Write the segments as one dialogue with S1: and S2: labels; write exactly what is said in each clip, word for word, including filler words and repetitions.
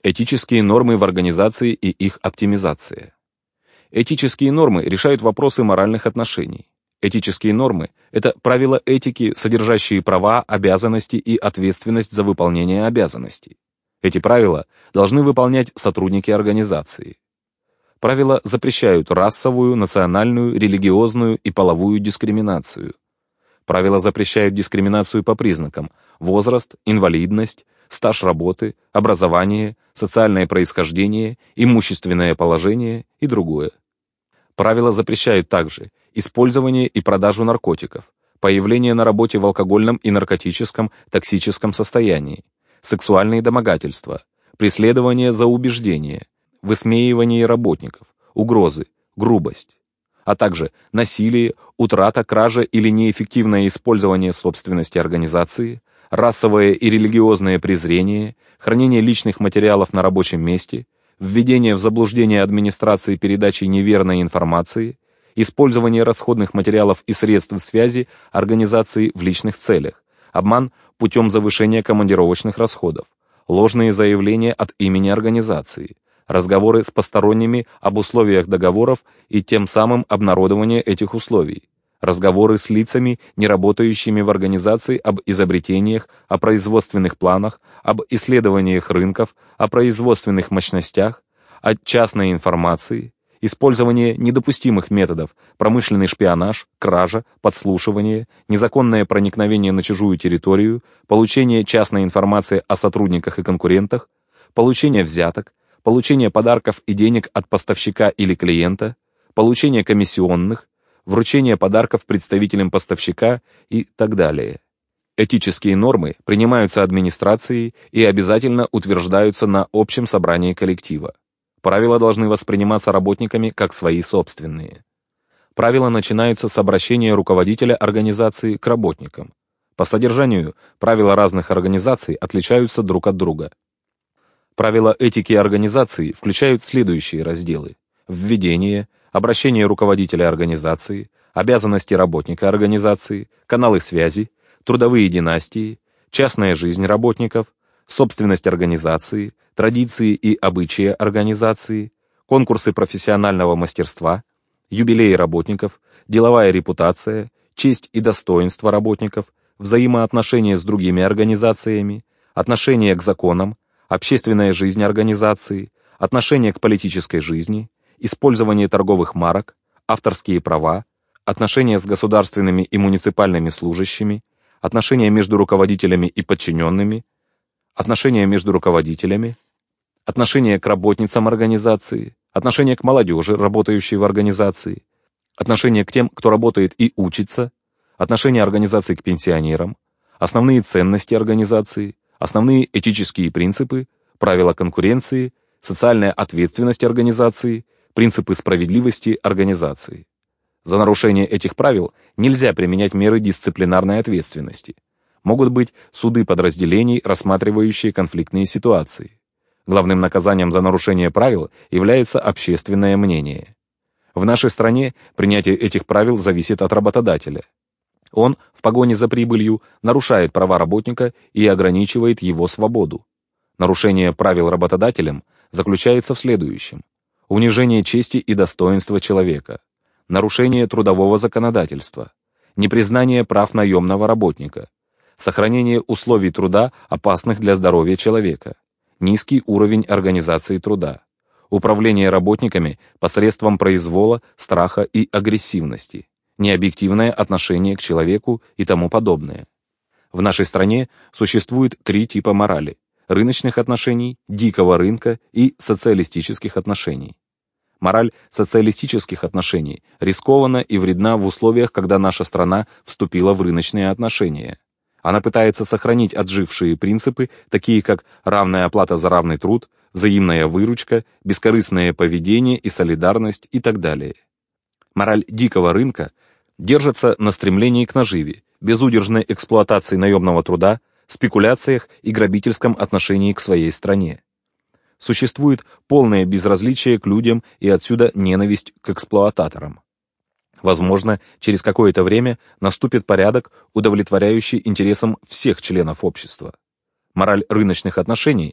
S1: Этические нормы в организации и их оптимизация. Этические нормы решают вопросы моральных отношений. Этические нормы – это правила этики, содержащие права, обязанности и ответственность за выполнение обязанностей. Эти правила должны выполнять сотрудники организации. Правила запрещают расовую, национальную, религиозную и половую дискриминацию. Правила запрещают дискриминацию по признакам: возраст, инвалидность, стаж работы, образование, социальное происхождение, имущественное положение и другое. Правила запрещают также использование и продажу наркотиков, появление на работе в алкогольном и наркотическом, токсическом состоянии, сексуальные домогательства, преследование за убеждение, высмеивание работников, угрозы, грубость, а также насилие, утрата, кража или неэффективное использование собственности организации, расовое и религиозное презрение, хранение личных материалов на рабочем месте, введение в заблуждение администрации передачей неверной информации, использование расходных материалов и средств связи организации в личных целях, обман путем завышения командировочных расходов, ложные заявления от имени организации, разговоры с посторонними об условиях договоров и тем самым обнародование этих условий, разговоры с лицами, не работающими в организации, об изобретениях, о производственных планах, об исследованиях рынков, о производственных мощностях, о частной информации, использование недопустимых методов, промышленный шпионаж, кража, подслушивание, незаконное проникновение на чужую территорию, получение частной информации о сотрудниках и конкурентах, получение взяток, получение подарков и денег от поставщика или клиента, получение комиссионных, вручение подарков представителям поставщика и так далее. Этические нормы принимаются администрацией и обязательно утверждаются на общем собрании коллектива. Правила должны восприниматься работниками как свои собственные. Правила начинаются с обращения руководителя организации к работникам. По содержанию правила разных организаций отличаются друг от друга. Правила этики организации включают следующие разделы: введение, обращение руководителя организации, обязанности работника организации, каналы связи, трудовые династии, частная жизнь работников, собственность организации, традиции и обычаи организации, конкурсы профессионального мастерства, юбилеи работников, деловая репутация, честь и достоинство работников, взаимоотношения с другими организациями, отношение к законам, общественная жизнь организации, отношение к политической жизни, использование торговых марок, авторские права, отношения с государственными и муниципальными служащими, отношения между руководителями и подчиненными, отношения между руководителями, отношения к работницам организации, отношения к молодежи, работающей в организации, отношения к тем, кто работает и учится, отношения организации к пенсионерам, основные ценности организации, основные этические принципы, правила конкуренции, социальная ответственность организации, принципы справедливости организации. За нарушение этих правил нельзя применять меры дисциплинарной ответственности. Могут быть суды подразделений, рассматривающие конфликтные ситуации. Главным наказанием за нарушение правил является общественное мнение. В нашей стране принятие этих правил зависит от работодателя. Он, в погоне за прибылью, нарушает права работника и ограничивает его свободу. Нарушение правил работодателем заключается в следующем: унижение чести и достоинства человека, нарушение трудового законодательства, непризнание прав наемного работника, сохранение условий труда, опасных для здоровья человека, низкий уровень организации труда, управление работниками посредством произвола, страха и агрессивности, необъективное отношение к человеку и тому подобное. В нашей стране существует три типа морали: рыночных отношений, дикого рынка и социалистических отношений. Мораль социалистических отношений рискована и вредна в условиях, когда наша страна вступила в рыночные отношения. Она пытается сохранить отжившие принципы, такие как равная оплата за равный труд, взаимная выручка, бескорыстное поведение и солидарность и так далее. Мораль дикого рынка держится на стремлении к наживе, безудержной эксплуатации наемного труда, спекуляциях и грабительском отношении к своей стране. Существует полное безразличие к людям и отсюда ненависть к эксплуататорам. Возможно, через какое-то время наступит порядок, удовлетворяющий интересам всех членов общества. Мораль рыночных отношений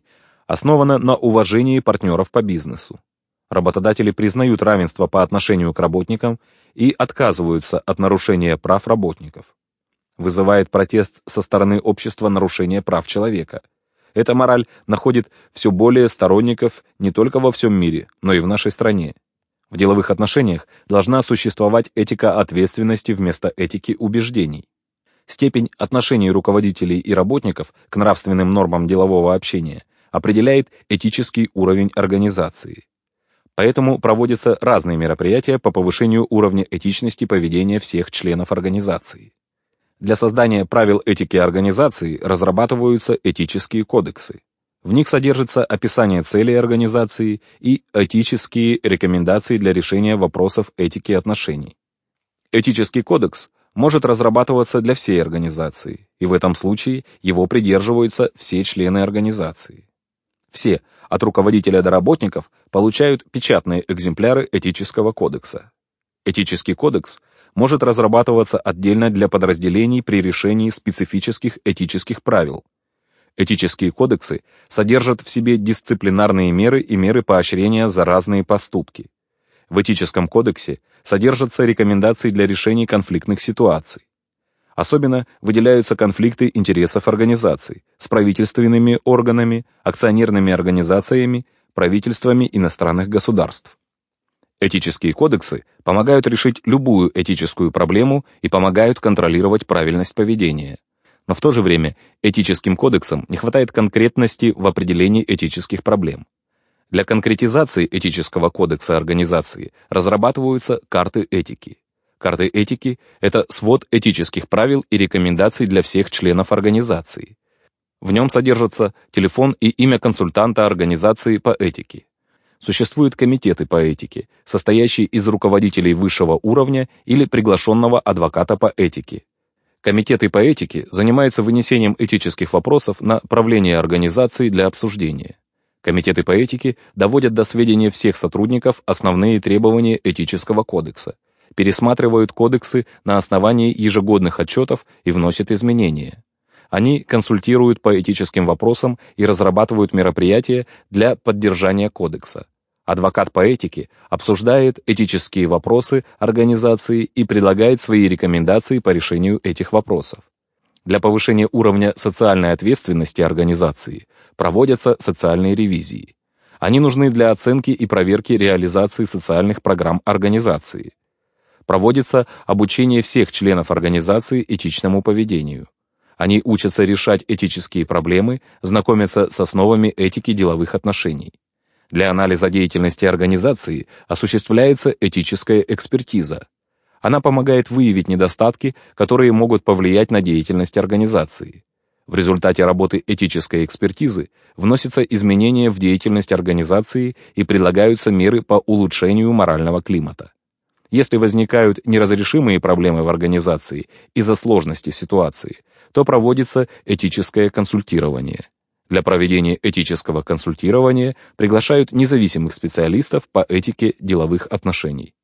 S1: основана на уважении партнеров по бизнесу. Работодатели признают равенство по отношению к работникам и отказываются от нарушения прав работников. Вызывает протест со стороны общества нарушение прав человека. Эта мораль находит все более сторонников не только во всем мире, но и в нашей стране. В деловых отношениях должна существовать этика ответственности вместо этики убеждений. Степень отношений руководителей и работников к нравственным нормам делового общения определяет этический уровень организации. Поэтому проводятся разные мероприятия по повышению уровня этичности поведения всех членов организации. Для создания правил этики организации разрабатываются этические кодексы. В них содержится описание целей организации и этические рекомендации для решения вопросов этики отношений. Этический кодекс может разрабатываться для всей организации, и в этом случае его придерживаются все члены организации. Все, от руководителя до работников, получают печатные экземпляры этического кодекса. Этический кодекс может разрабатываться отдельно для подразделений при решении специфических этических правил. Этические кодексы содержат в себе дисциплинарные меры и меры поощрения за разные поступки. В этическом кодексе содержатся рекомендации для решения конфликтных ситуаций. Особенно выделяются конфликты интересов организаций с правительственными органами, акционерными организациями, правительствами иностранных государств. Этические кодексы помогают решить любую этическую проблему и помогают контролировать правильность поведения. Но в то же время этическим кодексам не хватает конкретности в определении этических проблем. Для конкретизации этического кодекса организации разрабатываются карты этики. Карты этики — это свод этических правил и рекомендаций для всех членов организации. В нем содержатся телефон и имя консультанта организации по этике. Существуют комитеты по этике, состоящие из руководителей высшего уровня или приглашенного адвоката по этике. Комитеты по этике занимаются вынесением этических вопросов на правление организации для обсуждения. Комитеты по этике доводят до сведения всех сотрудников основные требования этического кодекса, пересматривают кодексы на основании ежегодных отчетов и вносят изменения. Они консультируют по этическим вопросам и разрабатывают мероприятия для поддержания кодекса. Адвокат по этике обсуждает этические вопросы организации и предлагает свои рекомендации по решению этих вопросов. Для повышения уровня социальной ответственности организации проводятся социальные ревизии. Они нужны для оценки и проверки реализации социальных программ организации. Проводится обучение всех членов организации этичному поведению. Они учатся решать этические проблемы, знакомятся с основами этики деловых отношений. Для анализа деятельности организации осуществляется этическая экспертиза. Она помогает выявить недостатки, которые могут повлиять на деятельность организации. В результате работы этической экспертизы вносятся изменения в деятельность организации и предлагаются меры по улучшению морального климата. Если возникают неразрешимые проблемы в организации из-за сложности ситуации, то проводится этическое консультирование. Для проведения этического консультирования приглашают независимых специалистов по этике деловых отношений.